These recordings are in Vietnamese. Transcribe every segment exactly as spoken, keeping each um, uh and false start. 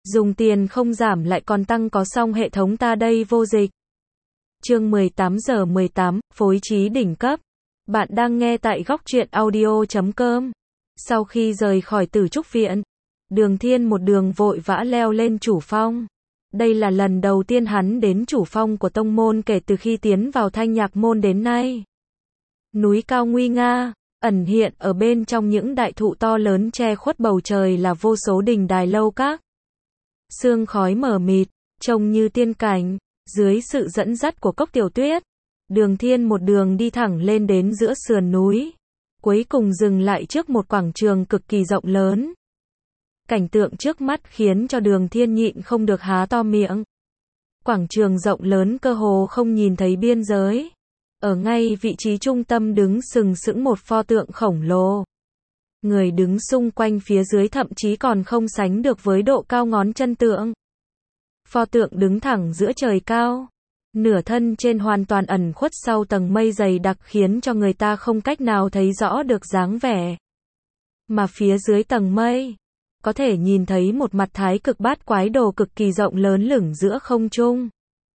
Dùng tiền không giảm lại còn tăng có xong hệ thống ta đây vô dịch. Chương mười tám giờ mười tám, phối trí đỉnh cấp. Bạn đang nghe tại góc truyện audio chấm com. Sau khi rời khỏi Tử Trúc Viện, Đường Thiên một đường vội vã leo lên chủ phong. Đây là lần đầu tiên hắn đến chủ phong của tông môn kể từ khi tiến vào Thanh Nhạc môn đến nay. Núi cao nguy nga, ẩn hiện ở bên trong những đại thụ to lớn che khuất bầu trời là vô số đình đài lâu các. Sương khói mờ mịt, trông như tiên cảnh. Dưới sự dẫn dắt của Cốc Tiểu Tuyết, Đường Thiên một đường đi thẳng lên đến giữa sườn núi, cuối cùng dừng lại trước một quảng trường cực kỳ rộng lớn. Cảnh tượng trước mắt khiến cho Đường Thiên nhịn không được há to miệng. Quảng trường rộng lớn cơ hồ không nhìn thấy biên giới. Ở ngay vị trí trung tâm đứng sừng sững một pho tượng khổng lồ. Người đứng xung quanh phía dưới thậm chí còn không sánh được với độ cao ngón chân tượng. Pho tượng đứng thẳng giữa trời cao, nửa thân trên hoàn toàn ẩn khuất sau tầng mây dày đặc khiến cho người ta không cách nào thấy rõ được dáng vẻ. Mà phía dưới tầng mây, có thể nhìn thấy một mặt thái cực bát quái đồ cực kỳ rộng lớn lửng giữa không trung.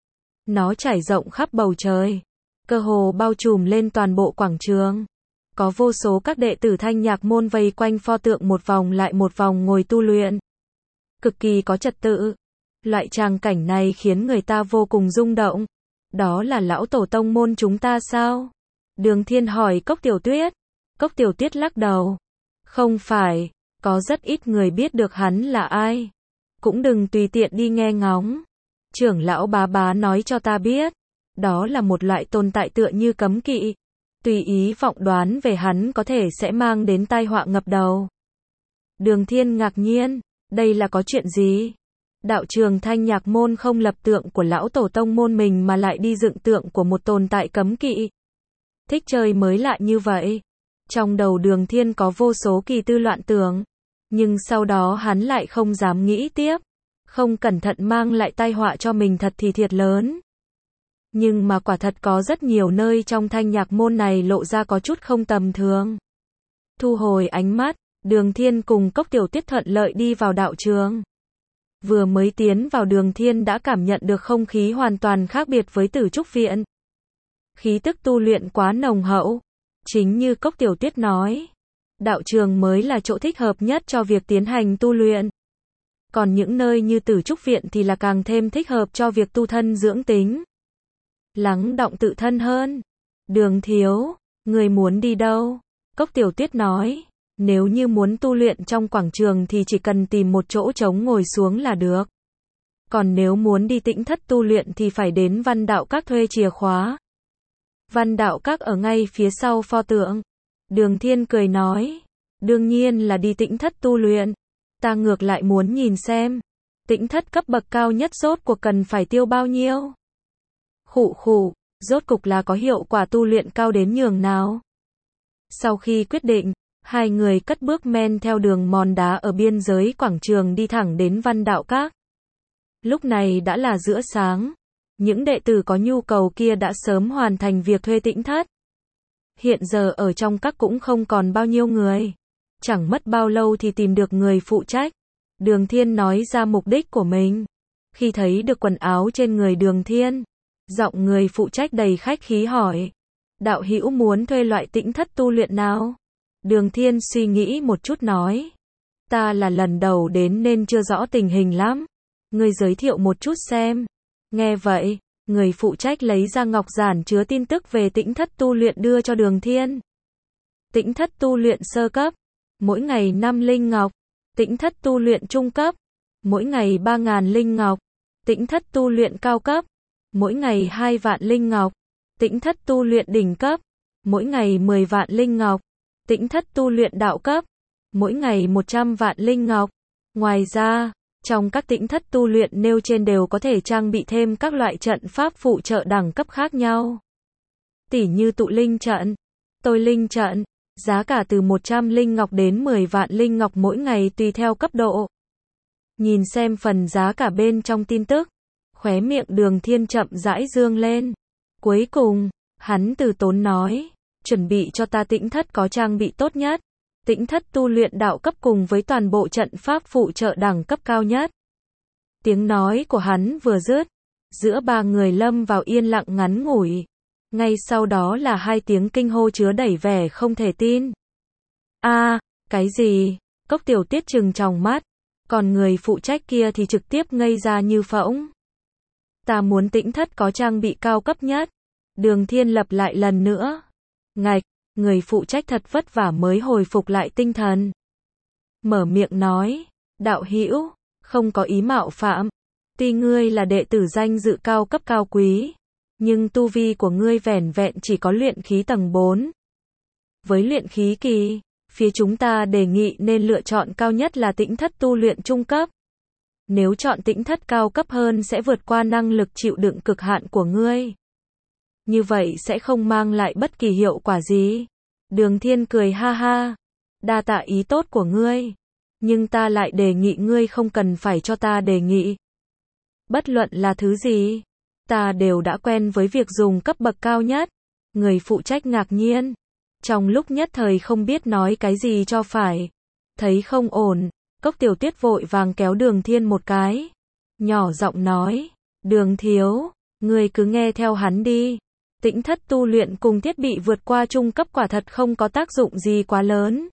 Nó trải rộng khắp bầu trời, cơ hồ bao trùm lên toàn bộ quảng trường. Có vô số các đệ tử Thanh Nhạc môn vây quanh pho tượng một vòng lại một vòng ngồi tu luyện. Cực kỳ có trật tự. Loại tràng cảnh này khiến người ta vô cùng rung động. Đó là lão tổ tông môn chúng ta sao? Đường Thiên hỏi Cốc Tiểu Tuyết. Cốc Tiểu Tuyết lắc đầu. Không phải, có rất ít người biết được hắn là ai. Cũng đừng tùy tiện đi nghe ngóng. Trưởng lão bá bá nói cho ta biết. Đó là một loại tồn tại tựa như cấm kỵ. Tùy ý vọng đoán về hắn có thể sẽ mang đến tai họa ngập đầu. Đường Thiên ngạc nhiên. Đây là có chuyện gì? Đạo trường Thanh Nhạc môn không lập tượng của lão tổ tông môn mình mà lại đi dựng tượng của một tồn tại cấm kỵ. Thích chơi mới lạ như vậy. Trong đầu Đường Thiên có vô số kỳ tư loạn tưởng. Nhưng sau đó hắn lại không dám nghĩ tiếp. Không cẩn thận mang lại tai họa cho mình thật thì thiệt lớn. Nhưng mà quả thật có rất nhiều nơi trong Thanh Nhạc môn này lộ ra có chút không tầm thường. Thu hồi ánh mắt, Đường Thiên cùng Cốc Tiểu Tuyết thuận lợi đi vào đạo trường. Vừa mới tiến vào Đường Thiên đã cảm nhận được không khí hoàn toàn khác biệt với Tử Trúc Viện. Khí tức tu luyện quá nồng hậu. Chính như Cốc Tiểu Tuyết nói, đạo trường mới là chỗ thích hợp nhất cho việc tiến hành tu luyện. Còn những nơi như Tử Trúc Viện thì là càng thêm thích hợp cho việc tu thân dưỡng tính. Lắng động tự thân hơn. Đường thiếu, người muốn đi đâu? Cốc Tiểu Tuyết nói. Nếu như muốn tu luyện trong quảng trường thì chỉ cần tìm một chỗ trống ngồi xuống là được. Còn nếu muốn đi tĩnh thất tu luyện thì phải đến Văn Đạo Các thuê chìa khóa. Văn Đạo Các ở ngay phía sau pho tượng. Đường Thiên cười nói. Đương nhiên là đi tĩnh thất tu luyện. Ta ngược lại muốn nhìn xem. Tĩnh thất cấp bậc cao nhất rốt cuộc cần phải tiêu bao nhiêu? Khụ khụ, rốt cục là có hiệu quả tu luyện cao đến nhường nào? Sau khi quyết định, hai người cất bước men theo đường mòn đá ở biên giới quảng trường đi thẳng đến Văn Đạo Các. Lúc này đã là giữa sáng. Những đệ tử có nhu cầu kia đã sớm hoàn thành việc thuê tĩnh thất. Hiện giờ ở trong các cũng không còn bao nhiêu người. Chẳng mất bao lâu thì tìm được người phụ trách. Đường Thiên nói ra mục đích của mình. Khi thấy được quần áo trên người Đường Thiên, giọng người phụ trách đầy khách khí hỏi. Đạo hữu muốn thuê loại tĩnh thất tu luyện nào? Đường Thiên suy nghĩ một chút nói. Ta là lần đầu đến nên chưa rõ tình hình lắm. Ngươi giới thiệu một chút xem. Nghe vậy, người phụ trách lấy ra ngọc giản chứa tin tức về tĩnh thất tu luyện đưa cho Đường Thiên. Tĩnh thất tu luyện sơ cấp, mỗi ngày năm linh ngọc. Tĩnh thất tu luyện trung cấp, mỗi ngày ba ngàn linh ngọc. Tĩnh thất tu luyện cao cấp, mỗi ngày hai vạn linh ngọc. Tĩnh thất tu luyện đỉnh cấp, mỗi ngày mười vạn linh ngọc. Tĩnh thất tu luyện đạo cấp, mỗi ngày một trăm vạn linh ngọc. Ngoài ra, trong các tĩnh thất tu luyện nêu trên đều có thể trang bị thêm các loại trận pháp phụ trợ đẳng cấp khác nhau. Tỉ như tụ linh trận, tôi linh trận, giá cả từ một trăm linh ngọc đến mười vạn linh ngọc mỗi ngày tùy theo cấp độ. Nhìn xem phần giá cả bên trong tin tức, khóe miệng Đường Thiên chậm rãi dương lên. Cuối cùng, hắn từ tốn nói. Chuẩn bị cho ta tĩnh thất có trang bị tốt nhất. Tĩnh thất tu luyện đạo cấp cùng với toàn bộ trận pháp phụ trợ đẳng cấp cao nhất. Tiếng nói của hắn vừa dứt, giữa ba người lâm vào yên lặng ngắn ngủi. Ngay sau đó là hai tiếng kinh hô chứa đầy vẻ không thể tin. A, cái gì? Cốc Tiểu Tuyết trừng tròng mắt, còn người phụ trách kia thì trực tiếp ngây ra như phỗng. Ta muốn Tĩnh Thất có trang bị cao cấp nhất. Đường Thiên lặp lại lần nữa. Ngạch, người phụ trách thật vất vả mới hồi phục lại tinh thần. Mở miệng nói, đạo hữu, không có ý mạo phạm. Tuy ngươi là đệ tử danh dự cao cấp cao quý, nhưng tu vi của ngươi vẻn vẹn chỉ có luyện khí tầng bốn. Với luyện khí kỳ, phía chúng ta đề nghị nên lựa chọn cao nhất là Tĩnh Thất tu luyện trung cấp. Nếu chọn Tĩnh Thất cao cấp hơn sẽ vượt qua năng lực chịu đựng cực hạn của ngươi. Như vậy sẽ không mang lại bất kỳ hiệu quả gì. Đường Thiên cười ha ha. Đa tạ ý tốt của ngươi. Nhưng ta lại đề nghị ngươi không cần phải cho ta đề nghị. Bất luận là thứ gì, ta đều đã quen với việc dùng cấp bậc cao nhất. Người phụ trách ngạc nhiên. Trong lúc nhất thời không biết nói cái gì cho phải. Thấy không ổn, Cốc Tiểu Tuyết vội vàng kéo Đường Thiên một cái. Nhỏ giọng nói, Đường thiếu, ngươi cứ nghe theo hắn đi. Tĩnh Thất tu luyện cùng thiết bị vượt qua trung cấp quả thật không có tác dụng gì quá lớn.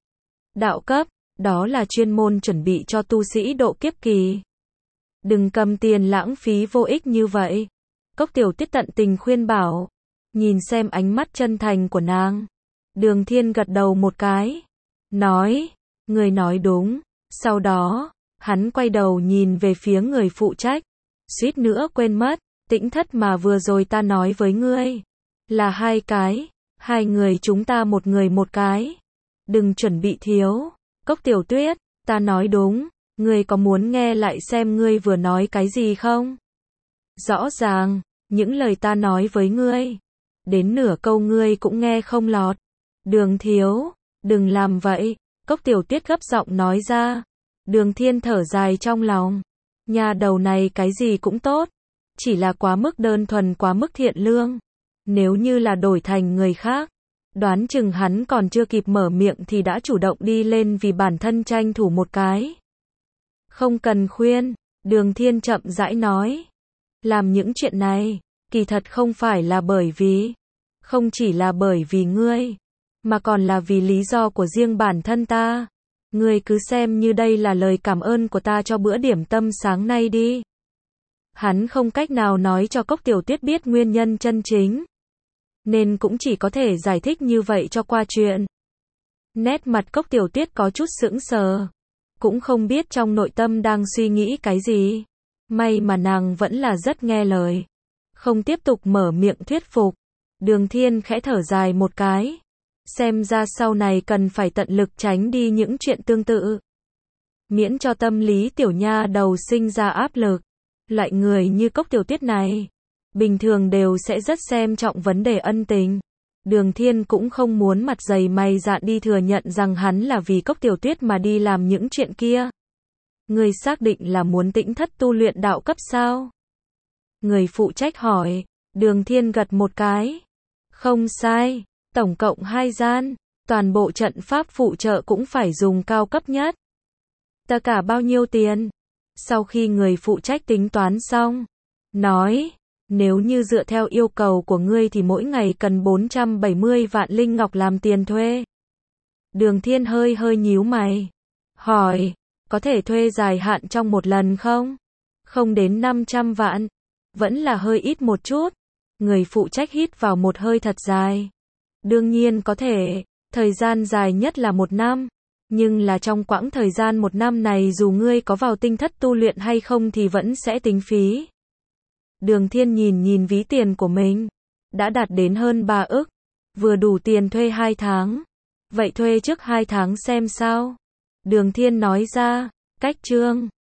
Đạo cấp, đó là chuyên môn chuẩn bị cho tu sĩ độ kiếp kỳ. Đừng cầm tiền lãng phí vô ích như vậy. Cốc Tiểu Tuyết tận tình khuyên bảo. Nhìn xem ánh mắt chân thành của nàng. Đường Thiên gật đầu một cái. Nói, người nói đúng. Sau đó, hắn quay đầu nhìn về phía người phụ trách. Suýt nữa quên mất, Tĩnh Thất mà vừa rồi ta nói với ngươi. Là hai cái. Hai người chúng ta một người một cái. Đừng chuẩn bị thiếu. Cốc Tiểu Tuyết, ta nói đúng. Ngươi có muốn nghe lại xem ngươi vừa nói cái gì không? Rõ ràng, những lời ta nói với ngươi. Đến nửa câu ngươi cũng nghe không lọt. Đường thiếu, đừng làm vậy. Cốc Tiểu Tuyết gấp giọng nói ra. Đường Thiên thở dài trong lòng. Nhà đầu này cái gì cũng tốt. Chỉ là quá mức đơn thuần, quá mức thiện lương. Nếu như là đổi thành người khác, đoán chừng hắn còn chưa kịp mở miệng thì đã chủ động đi lên vì bản thân tranh thủ một cái. Không cần khuyên, Đường Thiên chậm rãi nói. Làm những chuyện này, kỳ thật không phải là bởi vì, không chỉ là bởi vì ngươi, mà còn là vì lý do của riêng bản thân ta. Ngươi cứ xem như đây là lời cảm ơn của ta cho bữa điểm tâm sáng nay đi. Hắn không cách nào nói cho Cốc Tiểu Tuyết biết nguyên nhân chân chính, nên cũng chỉ có thể giải thích như vậy cho qua chuyện. Nét mặt Cốc Tiểu Tuyết có chút sững sờ, cũng không biết trong nội tâm đang suy nghĩ cái gì. May mà nàng vẫn là rất nghe lời, không tiếp tục mở miệng thuyết phục. Đường Thiên khẽ thở dài một cái. Xem ra sau này cần phải tận lực tránh đi những chuyện tương tự, miễn cho tâm lý tiểu nha đầu sinh ra áp lực. Loại người như Cốc Tiểu Tuyết này, bình thường đều sẽ rất xem trọng vấn đề ân tình. Đường Thiên cũng không muốn mặt dày mày dạn đi thừa nhận rằng hắn là vì Cốc Tiểu Tuyết mà đi làm những chuyện kia. Người xác định là muốn Tĩnh Thất tu luyện đạo cấp sao? Người phụ trách hỏi. Đường Thiên gật một cái. Không sai, tổng cộng hai gian, toàn bộ trận pháp phụ trợ cũng phải dùng cao cấp nhất. Tất cả bao nhiêu tiền? Sau khi người phụ trách tính toán xong, nói, nếu như dựa theo yêu cầu của ngươi thì mỗi ngày cần bốn trăm bảy mươi vạn linh ngọc làm tiền thuê. Đường Thiên hơi hơi nhíu mày, hỏi, có thể thuê dài hạn trong một lần không? Không đến năm trăm vạn, vẫn là hơi ít một chút. Người phụ trách hít vào một hơi thật dài. Đương nhiên có thể, thời gian dài nhất là một năm. Nhưng là trong quãng thời gian một năm này dù ngươi có vào tinh thất tu luyện hay không thì vẫn sẽ tính phí. Đường Thiên nhìn nhìn ví tiền của mình, đã đạt đến hơn ba ức, vừa đủ tiền thuê hai tháng. Vậy thuê trước hai tháng xem sao? Đường Thiên nói ra, cách chương